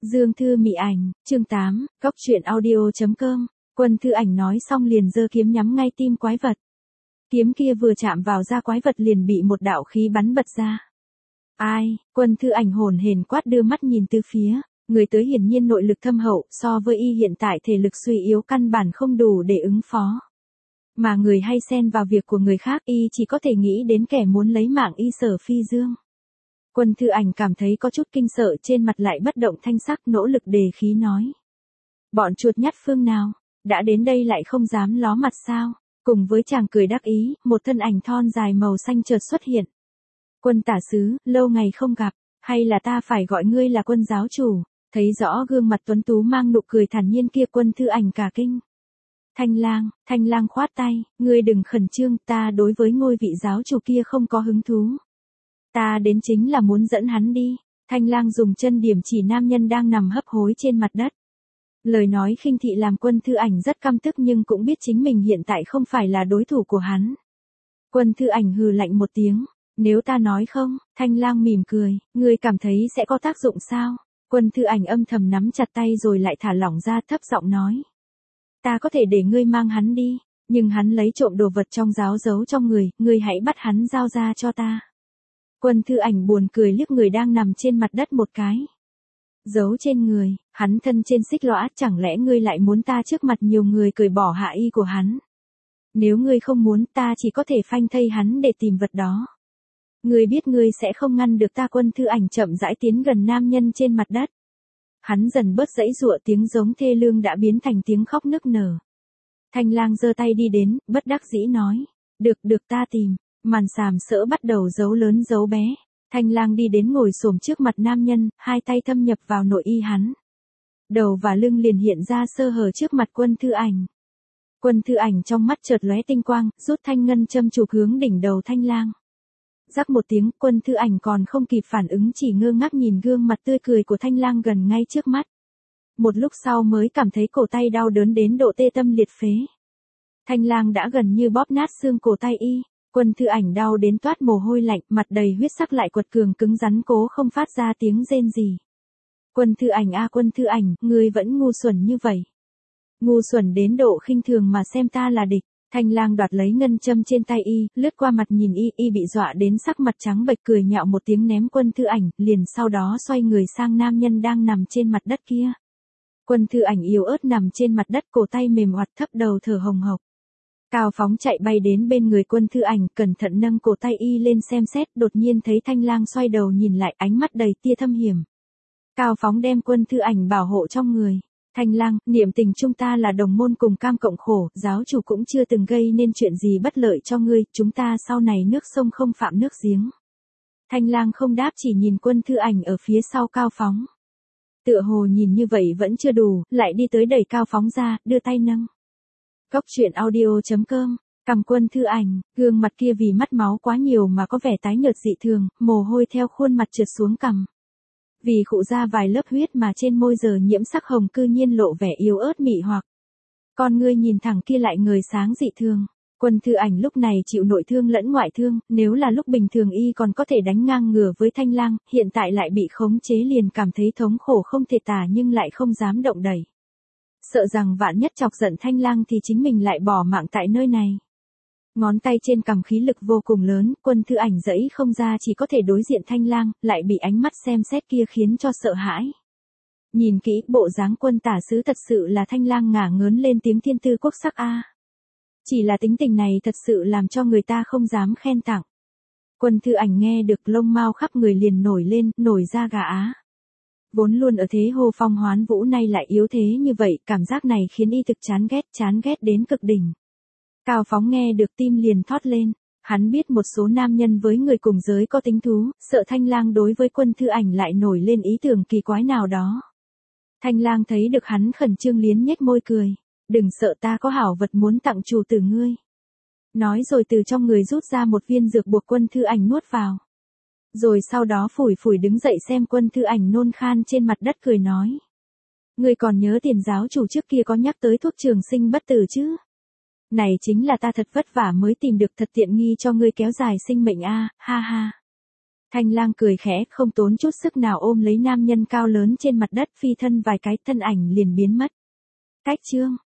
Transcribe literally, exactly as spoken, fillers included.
Dương Thư Mị Ảnh, chương tám, Góc truyện audio.com, Quân Thư Ảnh nói xong liền giơ kiếm nhắm ngay tim quái vật. Kiếm kia vừa chạm vào da quái vật liền bị một đạo khí bắn bật ra. Ai, Quân Thư Ảnh hồn hển quát đưa mắt nhìn từ phía, người tới hiển nhiên nội lực thâm hậu so với y hiện tại thể lực suy yếu căn bản không đủ để ứng phó. Mà người hay xen vào việc của người khác y chỉ có thể nghĩ đến kẻ muốn lấy mạng y Sở Phi Dương. Quân Thư Ảnh cảm thấy có chút kinh sợ trên mặt lại bất động thanh sắc nỗ lực đề khí nói. Bọn chuột nhắt phương nào, đã đến đây lại không dám ló mặt sao, cùng với chàng cười đắc ý, một thân ảnh thon dài màu xanh chợt xuất hiện. Quân tả sứ, lâu ngày không gặp, hay là ta phải gọi ngươi là quân giáo chủ, thấy rõ gương mặt tuấn tú mang nụ cười thản nhiên kia Quân Thư Ảnh cả kinh. Thanh Lang, Thanh Lang khoát tay, ngươi đừng khẩn trương, ta đối với ngôi vị giáo chủ kia không có hứng thú. Ta đến chính là muốn dẫn hắn đi. Thanh Lang dùng chân điểm chỉ nam nhân đang nằm hấp hối trên mặt đất. Lời nói khinh thị làm Quân Thư Ảnh rất căm tức nhưng cũng biết chính mình hiện tại không phải là đối thủ của hắn. Quân Thư Ảnh hừ lạnh một tiếng. Nếu ta nói không, Thanh Lang mỉm cười, ngươi cảm thấy sẽ có tác dụng sao? Quân Thư Ảnh âm thầm nắm chặt tay rồi lại thả lỏng ra thấp giọng nói. Ta có thể để ngươi mang hắn đi, nhưng hắn lấy trộm đồ vật trong giáo giấu trong người, ngươi hãy bắt hắn giao ra cho ta. Quân Thư Ảnh buồn cười liếc người đang nằm trên mặt đất một cái. Giấu trên người, hắn thân trên xích lõa, chẳng lẽ ngươi lại muốn ta trước mặt nhiều người cởi bỏ hạ y của hắn? Nếu ngươi không muốn ta chỉ có thể phanh thây hắn để tìm vật đó. Ngươi biết ngươi sẽ không ngăn được ta. Quân Thư Ảnh chậm rãi tiến gần nam nhân trên mặt đất. Hắn dần bớt giãy giụa, tiếng giống thê lương đã biến thành tiếng khóc nức nở. Thanh Lang giơ tay đi đến, bất đắc dĩ nói. Được được ta tìm. Màn xàm sỡ bắt đầu giấu lớn giấu bé. Thanh Lang đi đến ngồi xổm trước mặt nam nhân, hai tay thâm nhập vào nội y hắn. Đầu và lưng liền hiện ra sơ hở trước mặt Quân Thư Ảnh. Quân Thư Ảnh trong mắt chợt lóe tinh quang, rút thanh ngân châm chụp hướng đỉnh đầu Thanh Lang. Rắc một tiếng, Quân Thư Ảnh còn không kịp phản ứng chỉ ngơ ngác nhìn gương mặt tươi cười của Thanh Lang gần ngay trước mắt. Một lúc sau mới cảm thấy cổ tay đau đớn đến độ tê tâm liệt phế. Thanh Lang đã gần như bóp nát xương cổ tay y. Quân Thư Ảnh đau đến toát mồ hôi lạnh, mặt đầy huyết sắc lại quật cường cứng rắn cố không phát ra tiếng rên gì. Quân Thư Ảnh a à, Quân Thư Ảnh, ngươi vẫn ngu xuẩn như vậy. Ngu xuẩn đến độ khinh thường mà xem ta là địch. Thanh Lang đoạt lấy ngân châm trên tay y, lướt qua mặt nhìn y, y bị dọa đến sắc mặt trắng bệch cười nhạo một tiếng ném Quân Thư Ảnh, liền sau đó xoay người sang nam nhân đang nằm trên mặt đất kia. Quân Thư Ảnh yếu ớt nằm trên mặt đất, cổ tay mềm oặt thấp đầu thở hồng hộc. Cao Phóng chạy bay đến bên người Quân Thư Ảnh, cẩn thận nâng cổ tay y lên xem xét, đột nhiên thấy Thanh Lang xoay đầu nhìn lại, ánh mắt đầy tia thâm hiểm. Cao Phóng đem Quân Thư Ảnh bảo hộ trong người. Thanh Lang, niệm tình chúng ta là đồng môn cùng cam cộng khổ, giáo chủ cũng chưa từng gây nên chuyện gì bất lợi cho ngươi, chúng ta sau này nước sông không phạm nước giếng. Thanh Lang không đáp, chỉ nhìn Quân Thư Ảnh ở phía sau Cao Phóng. Tựa hồ nhìn như vậy vẫn chưa đủ, lại đi tới đẩy Cao Phóng ra, đưa tay nâng. Góc truyện audio.com, cầm Quân Thư Ảnh, gương mặt kia vì mất máu quá nhiều mà có vẻ tái nhợt dị thường, mồ hôi theo khuôn mặt trượt xuống cằm. Vì khụ ra vài lớp huyết mà trên môi giờ nhiễm sắc hồng cư nhiên lộ vẻ yếu ớt mị hoặc. Con ngươi nhìn thẳng kia lại ngời sáng dị thường. Quân Thư Ảnh lúc này chịu nội thương lẫn ngoại thương, nếu là lúc bình thường y còn có thể đánh ngang ngửa với Thanh Lang, hiện tại lại bị khống chế liền cảm thấy thống khổ không thể tả nhưng lại không dám động đẩy. Sợ rằng vạn nhất chọc giận Thanh Lang thì chính mình lại bỏ mạng tại nơi này. Ngón tay trên cằm khí lực vô cùng lớn, Quân Thư Ảnh giãy không ra chỉ có thể đối diện Thanh Lang, lại bị ánh mắt xem xét kia khiến cho sợ hãi. Nhìn kỹ, bộ dáng quân tả sứ thật sự là Thanh Lang ngả ngớn lên tiếng thiên tư quốc sắc a. Chỉ là tính tình này thật sự làm cho người ta không dám khen tặng. Quân Thư Ảnh nghe được lông mao khắp người liền nổi lên, nổi da gà á. Vốn luôn ở thế hô phong hoán vũ nay lại yếu thế như vậy, cảm giác này khiến y thực chán ghét, chán ghét đến cực đỉnh. Cao Phóng nghe được tim liền thót lên, hắn biết một số nam nhân với người cùng giới có tính thú, sợ Thanh Lang đối với Quân Thư Ảnh lại nổi lên ý tưởng kỳ quái nào đó. Thanh Lang thấy được hắn khẩn trương liến nhếch môi cười, đừng sợ, ta có hảo vật muốn tặng chủ tử ngươi. Nói rồi từ trong người rút ra một viên dược buộc Quân Thư Ảnh nuốt vào. Rồi sau đó phủi phủi đứng dậy xem Quân Thư Ảnh nôn khan trên mặt đất cười nói. Ngươi còn nhớ tiền giáo chủ trước kia có nhắc tới thuốc trường sinh bất tử chứ? Này chính là ta thật vất vả mới tìm được, thật tiện nghi cho ngươi kéo dài sinh mệnh a, ha ha. Thanh lang cười khẽ, không tốn chút sức nào ôm lấy nam nhân cao lớn trên mặt đất, phi thân vài cái, thân ảnh liền biến mất. Cách chương.